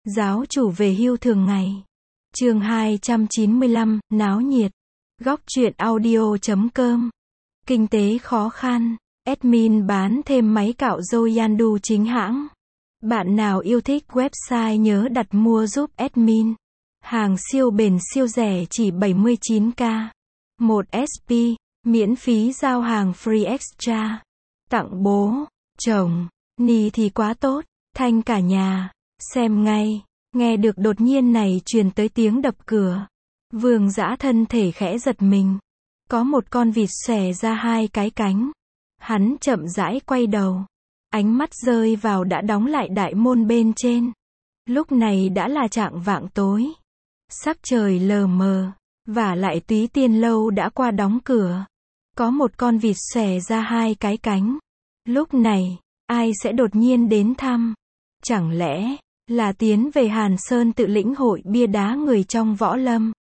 Giáo chủ về hưu thường ngày. Chương 295, náo nhiệt. Góc truyện audio.com. Kinh tế khó khăn. Admin bán thêm máy cạo râu Yandu chính hãng. Bạn nào yêu thích website nhớ đặt mua giúp admin. Hàng siêu bền siêu rẻ chỉ 79k. 1 SP, miễn phí giao hàng free extra. Tặng bố, chồng, ni thì quá tốt, thanh cả nhà. Xem ngay, nghe được đột nhiên này truyền tới tiếng đập cửa. Vương Dã thân thể khẽ giật mình. Có một con vịt xòe ra hai cái cánh. Hắn chậm rãi quay đầu. Ánh mắt rơi vào đã đóng lại đại môn bên trên. Lúc này đã là chạng vạng tối. Sắc trời lờ mờ. Vả lại Túy Tiên lâu đã qua đóng cửa. Có một con vịt xòe ra hai cái cánh. Lúc này, ai sẽ đột nhiên đến thăm? Chẳng lẽ là tiến về Hàn Sơn tự lĩnh hội bia đá người trong võ lâm?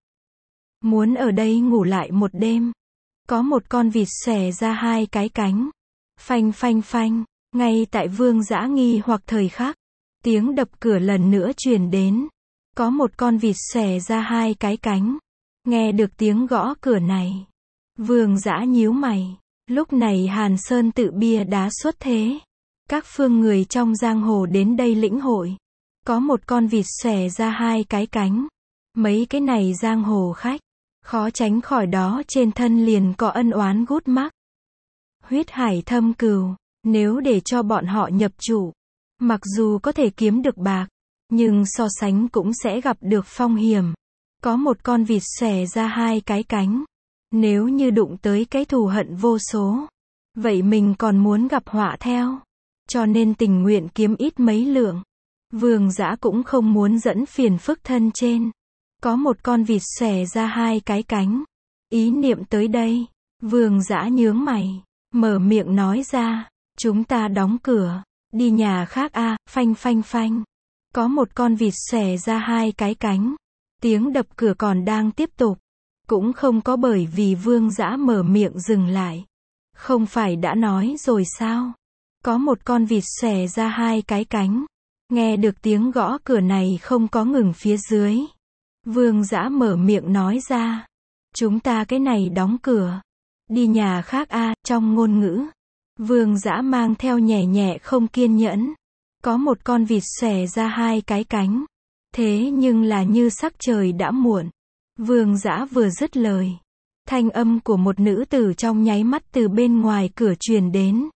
Muốn ở đây ngủ lại một đêm. Có một con vịt xòe ra hai cái cánh. Phanh phanh phanh, ngay tại Vương Dã nghi hoặc thời khắc, tiếng đập cửa lần nữa truyền đến. Có một con vịt xòe ra hai cái cánh. Nghe được tiếng gõ cửa này, Vương Dã nhíu mày. Lúc này Hàn Sơn tự bia đá xuất thế. Các phương người trong giang hồ đến đây lĩnh hội. Có một con vịt xòe ra hai cái cánh. Mấy cái này giang hồ khách, khó tránh khỏi đó trên thân liền có ân oán gút mắc. Huyết hải thâm cừu, nếu để cho bọn họ nhập chủ, mặc dù có thể kiếm được bạc, nhưng so sánh cũng sẽ gặp được phong hiểm. Có một con vịt xòe ra hai cái cánh. Nếu như đụng tới cái thù hận vô số, vậy mình còn muốn gặp họa theo. Cho nên tình nguyện kiếm ít mấy lượng. Vương Dã cũng không muốn dẫn phiền phức thân trên. Có một con vịt xòe ra hai cái cánh. Ý niệm tới đây, Vương Dã nhướng mày, mở miệng nói ra, chúng ta đóng cửa, đi nhà khác a. Phanh phanh phanh. Có một con vịt xòe ra hai cái cánh. Tiếng đập cửa còn đang tiếp tục. Cũng không có bởi vì Vương Dã mở miệng dừng lại. Không phải đã nói rồi sao? Có một con vịt xòe ra hai cái cánh. Nghe được tiếng gõ cửa này không có ngừng phía dưới. Vương Dã mở miệng nói ra. Chúng ta cái này đóng cửa. Đi nhà khác a. Trong ngôn ngữ, Vương Dã mang theo nhẹ nhẹ không kiên nhẫn. Có một con vịt xòe ra hai cái cánh. Thế nhưng là như sắc trời đã muộn. Vương Dã vừa dứt lời, thanh âm của một nữ tử trong nháy mắt từ bên ngoài cửa truyền đến.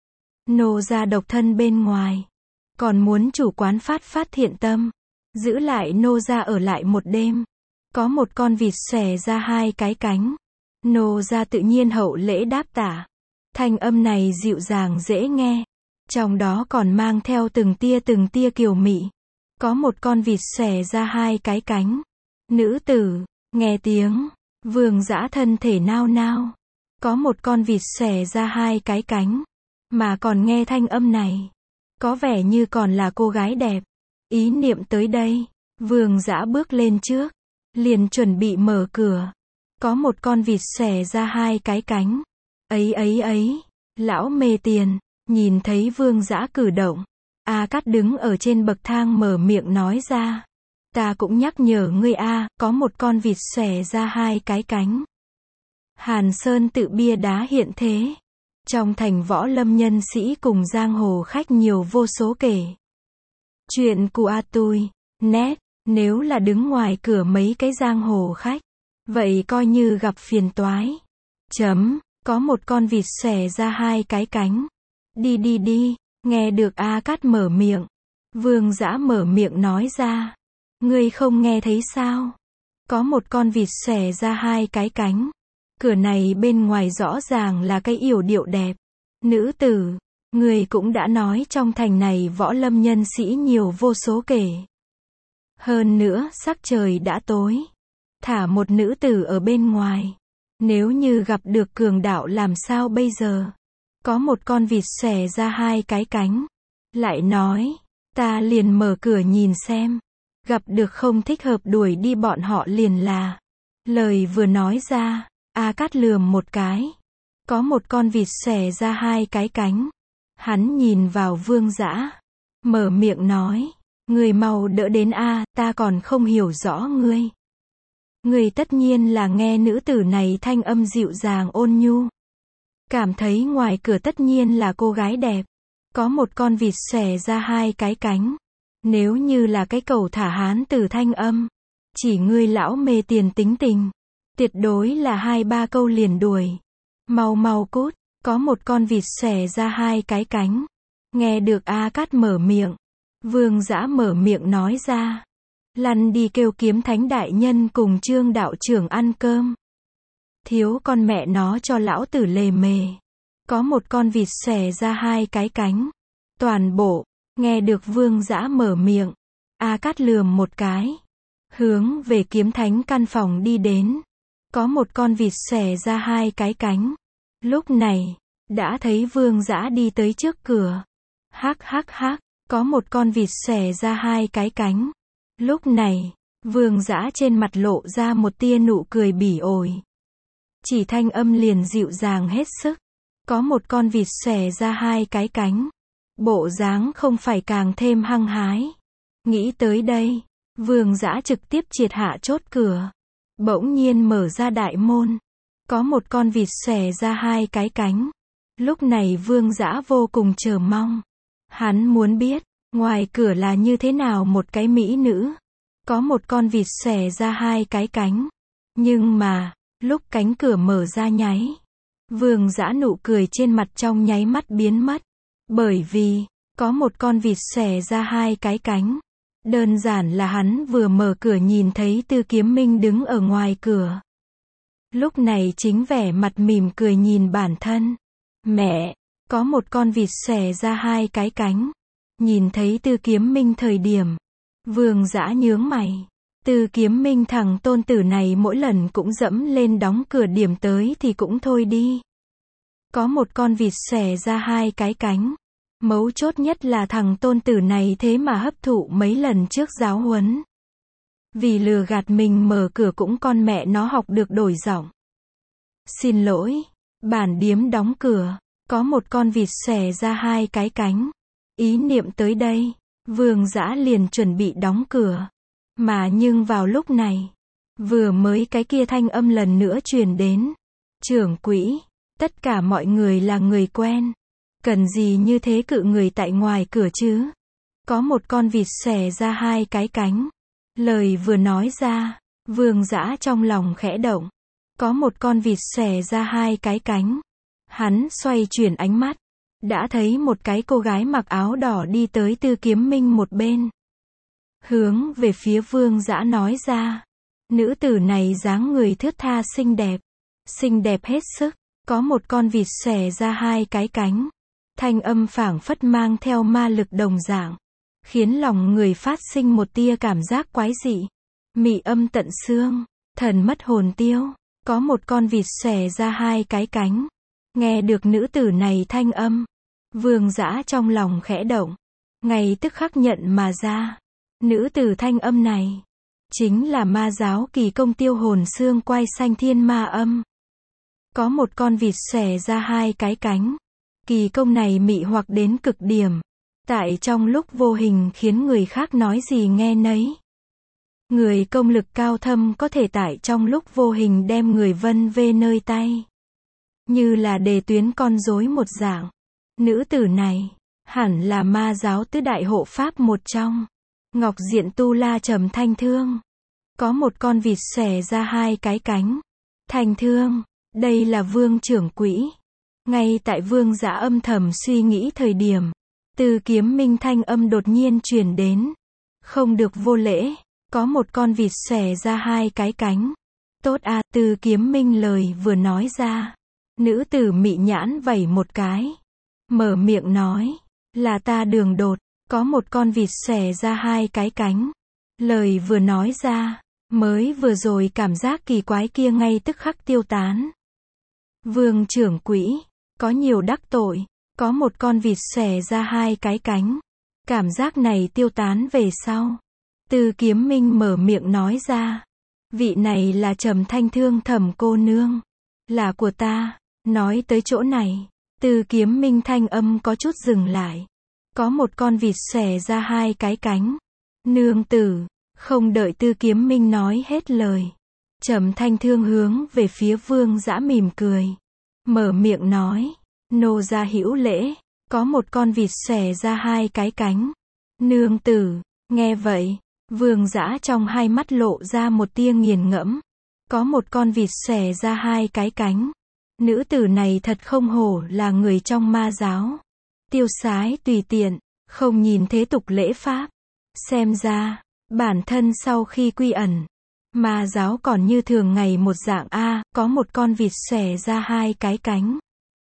Nô gia độc thân bên ngoài, còn muốn chủ quán phát thiện tâm, giữ lại nô gia ở lại một đêm. Có một con vịt xòe ra hai cái cánh. Nô gia tự nhiên hậu lễ đáp tả. Thanh âm này dịu dàng dễ nghe, trong đó còn mang theo từng tia kiều mị. Có một con vịt xòe ra hai cái cánh. Nữ tử, nghe tiếng, Vương Dã thân thể nao nao. Có một con vịt xòe ra hai cái cánh, mà còn nghe thanh âm này, có vẻ như còn là cô gái đẹp. Ý niệm tới đây, Vương Dã bước lên trước, liền chuẩn bị mở cửa. Có một con vịt xòe ra hai cái cánh. Ấy, lão mê tiền, nhìn thấy Vương Dã cử động, A Cát đứng ở trên bậc thang mở miệng nói ra. Ta cũng nhắc nhở ngươi a, có một con vịt xòe ra hai cái cánh. Hàn Sơn tự bia đá hiện thế. Trong thành võ lâm nhân sĩ cùng giang hồ khách nhiều vô số kể. Chuyện của A Tui, net, nếu là đứng ngoài cửa mấy cái giang hồ khách, vậy coi như gặp phiền toái. Có một con vịt xòe ra hai cái cánh. Đi, nghe được A Cát mở miệng. Vương Dã mở miệng nói ra. Ngươi không nghe thấy sao? Có một con vịt xòe ra hai cái cánh. Cửa này bên ngoài rõ ràng là cái yểu điệu đẹp. Nữ tử, ngươi cũng đã nói trong thành này võ lâm nhân sĩ nhiều vô số kể. Hơn nữa, sắc trời đã tối. Thả một nữ tử ở bên ngoài. Nếu như gặp được cường đạo làm sao bây giờ? Có một con vịt xòe ra hai cái cánh. Lại nói, ta liền mở cửa nhìn xem. Gặp được không thích hợp đuổi đi bọn họ liền là. Lời vừa nói ra, A Cát lườm một cái. Có một con vịt xòe ra hai cái cánh. Hắn nhìn vào Vương Dã, mở miệng nói. Người mau đỡ đến a, ta còn không hiểu rõ ngươi. Người tất nhiên là nghe nữ tử này thanh âm dịu dàng ôn nhu. Cảm thấy ngoài cửa tất nhiên là cô gái đẹp. Có một con vịt xòe ra hai cái cánh. Nếu như là cái cầu thả hán tử thanh âm. Chỉ ngươi lão mê tiền tính tình. Tuyệt đối là 2-3 câu liền đuổi. Mau mau cút. Có một con vịt xòe ra hai cái cánh. Nghe được A Cát mở miệng. Vương Dã mở miệng nói ra. Lăn đi kêu Kiếm Thánh đại nhân cùng Trương đạo trưởng ăn cơm. Thiếu con mẹ nó cho lão tử lề mề. Có một con vịt xòe ra hai cái cánh. Toàn bộ, nghe được Vương Dã mở miệng. A Cát lườm một cái. Hướng về Kiếm Thánh căn phòng đi đến. Có một con vịt xòe ra hai cái cánh. Lúc này, đã thấy Vương Dã đi tới trước cửa. Hắc hắc hắc, có một con vịt xòe ra hai cái cánh. Lúc này, Vương Dã trên mặt lộ ra một tia nụ cười bỉ ổi. Chỉ thanh âm liền dịu dàng hết sức. Có một con vịt xòe ra hai cái cánh. Bộ dáng không phải càng thêm hăng hái. Nghĩ tới đây, Vương Dã trực tiếp triệt hạ chốt cửa. Bỗng nhiên mở ra đại môn. Có một con vịt xòe ra hai cái cánh. Lúc này Vương Dã vô cùng chờ mong. Hắn muốn biết, ngoài cửa là như thế nào một cái mỹ nữ. Có một con vịt xòe ra hai cái cánh. Nhưng mà, lúc cánh cửa mở ra nháy. Vương Dã nụ cười trên mặt trong nháy mắt biến mất. Bởi vì, có một con vịt xòe ra hai cái cánh. Đơn giản là hắn vừa mở cửa nhìn thấy Tư Kiếm Minh đứng ở ngoài cửa. Lúc này chính vẻ mặt mỉm cười nhìn bản thân. Mẹ, có một con vịt xòe ra hai cái cánh. Nhìn thấy Tư Kiếm Minh thời điểm. Vương Dã nhướng mày. Tư Kiếm Minh thằng tôn tử này mỗi lần cũng dẫm lên đóng cửa điểm tới thì cũng thôi đi. Có một con vịt xòe ra hai cái cánh. Mấu chốt nhất là thằng tôn tử này thế mà hấp thụ mấy lần trước giáo huấn. Vì lừa gạt mình mở cửa cũng con mẹ nó học được đổi giọng. Xin lỗi, bản điếm đóng cửa. Có một con vịt xòe ra hai cái cánh. Ý niệm tới đây, Vương Dã liền chuẩn bị đóng cửa. Mà nhưng vào lúc này, vừa mới cái kia thanh âm lần nữa truyền đến. Trưởng quỹ, tất cả mọi người là người quen. Cần gì như thế cự người tại ngoài cửa chứ? Có một con vịt xòe ra hai cái cánh. Lời vừa nói ra, Vương Dã trong lòng khẽ động. Có một con vịt xòe ra hai cái cánh. Hắn xoay chuyển ánh mắt. Đã thấy một cái cô gái mặc áo đỏ đi tới Tư Kiếm Minh một bên. Hướng về phía Vương Dã nói ra. Nữ tử này dáng người thướt tha xinh đẹp. Xinh đẹp hết sức. Có một con vịt xòe ra hai cái cánh. Thanh âm phảng phất mang theo ma lực đồng dạng. Khiến lòng người phát sinh một tia cảm giác quái dị. Mị âm tận xương. Thần mất hồn tiêu. Có một con vịt xòe ra hai cái cánh. Nghe được nữ tử này thanh âm. Vương Dã trong lòng khẽ động. Ngay tức khắc nhận mà ra. Nữ tử thanh âm này. Chính là ma giáo kỳ công tiêu hồn xương quai xanh thiên ma âm. Có một con vịt xòe ra hai cái cánh. Kỳ công này mị hoặc đến cực điểm. Tại trong lúc vô hình khiến người khác nói gì nghe nấy. Người công lực cao thâm có thể tại trong lúc vô hình đem người vân vê nơi tay. Như là đề tuyến con rối một dạng. Nữ tử này, hẳn là ma giáo tứ đại hộ pháp một trong. Ngọc Diện Tu La Trầm Thanh Thương. Có một con vịt xòe ra hai cái cánh. Thanh Thương, đây là Vương trưởng quỹ. Ngay tại Vương Dã âm thầm suy nghĩ thời điểm. Tư Kiếm Minh thanh âm đột nhiên truyền đến. Không được vô lễ. Có một con vịt xòe ra hai cái cánh. Tốt à, Tư Kiếm Minh lời vừa nói ra. Nữ tử mị nhãn vẩy một cái. Mở miệng nói. Là ta Đường Đột. Có một con vịt xòe ra hai cái cánh. Lời vừa nói ra. Mới vừa rồi cảm giác kỳ quái kia ngay tức khắc tiêu tán. Vương trưởng quỹ. Có nhiều đắc tội. Có một con vịt xòe ra hai cái cánh. Cảm giác này tiêu tán về sau. Tư Kiếm Minh mở miệng nói ra. Vị này là Trầm Thanh Thương Thẩm cô nương. Là của ta. Nói tới chỗ này. Tư Kiếm Minh thanh âm có chút dừng lại. Có một con vịt xòe ra hai cái cánh. Nương tử, không đợi Tư Kiếm Minh nói hết lời. Trầm Thanh Thương hướng về phía Vương Dã mỉm cười. Mở miệng nói, nô gia hữu lễ, có một con vịt xòe ra hai cái cánh. Nương tử, nghe vậy, Vương Dã trong hai mắt lộ ra một tia nghiền ngẫm. Có một con vịt xòe ra hai cái cánh. Nữ tử này thật không hổ là người trong ma giáo. Tiêu sái tùy tiện, không nhìn thế tục lễ pháp. Xem ra, bản thân sau khi quy ẩn, ma giáo còn như thường ngày một dạng a, có một con vịt xòe ra hai cái cánh.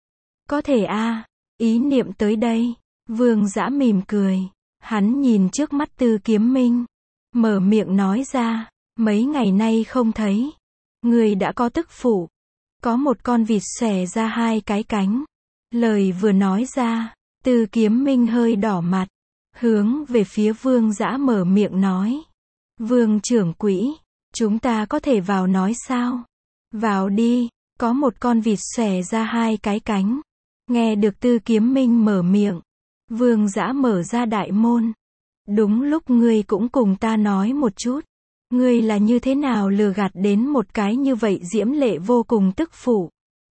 Có thể a, ý niệm tới đây, Vương Dã mỉm cười, hắn nhìn trước mắt Tư Kiếm Minh, mở miệng nói ra, mấy ngày nay không thấy, người đã có tức phụ, có một con vịt xòe ra hai cái cánh. Lời vừa nói ra, Tư Kiếm Minh hơi đỏ mặt, hướng về phía Vương Dã mở miệng nói, Vương trưởng quỹ, chúng ta có thể vào nói sao? Vào đi, có một con vịt xòe ra hai cái cánh. Nghe được Tư Kiếm Minh mở miệng, Vương Dã mở ra đại môn. Đúng lúc ngươi cũng cùng ta nói một chút, ngươi là như thế nào lừa gạt đến một cái như vậy diễm lệ vô cùng tức phụ.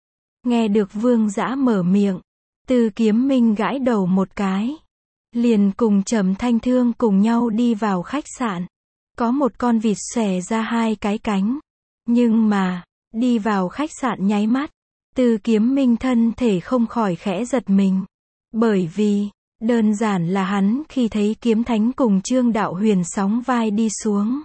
Nghe được Vương Dã mở miệng, Tư Kiếm Minh gãi đầu một cái, liền cùng Trầm Thanh Thương cùng nhau đi vào khách sạn. Có một con vịt xòe ra hai cái cánh. Nhưng mà, đi vào khách sạn nháy mắt, Tư Kiếm Minh thân thể không khỏi khẽ giật mình. Bởi vì, đơn giản là hắn khi thấy Kiếm Thánh cùng Trương Đạo Huyền sóng vai đi xuống.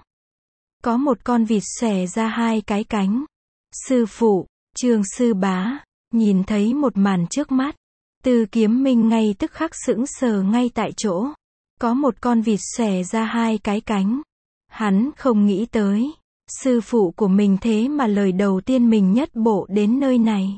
Có một con vịt xòe ra hai cái cánh. Sư phụ, Trương sư bá, nhìn thấy một màn trước mắt, Tư Kiếm Minh ngay tức khắc sững sờ ngay tại chỗ. Có một con vịt xòe ra hai cái cánh. Hắn không nghĩ tới, sư phụ của mình thế mà lời đầu tiên mình nhất bộ đến nơi này.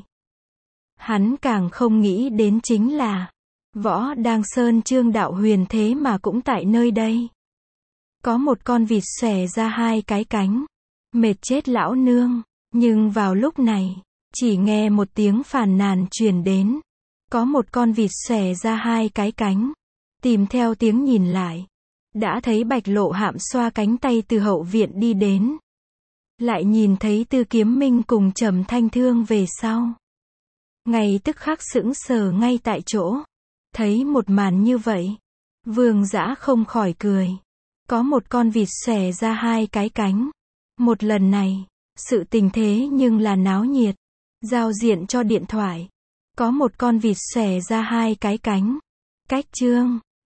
Hắn càng không nghĩ đến chính là, Võ Đăng Sơn Trương Đạo Huyền thế mà cũng tại nơi đây. Có một con vịt xòe ra hai cái cánh. Mệt chết lão nương. Nhưng vào lúc này, chỉ nghe một tiếng phàn nàn truyền đến. Có một con vịt xòe ra hai cái cánh. Tìm theo tiếng nhìn lại, đã thấy Bạch Lộ Hạm xoa cánh tay từ hậu viện đi đến. Lại nhìn thấy Tư Kiếm Minh cùng Trầm Thanh Thương về sau. Ngay tức khắc sững sờ ngay tại chỗ. Thấy một màn như vậy, Vương Dã không khỏi cười. Có một con vịt xòe ra hai cái cánh. Một lần này, sự tình thế nhưng là náo nhiệt. Giao diện cho điện thoại. Có một con vịt xòe ra hai cái cánh. Cách chương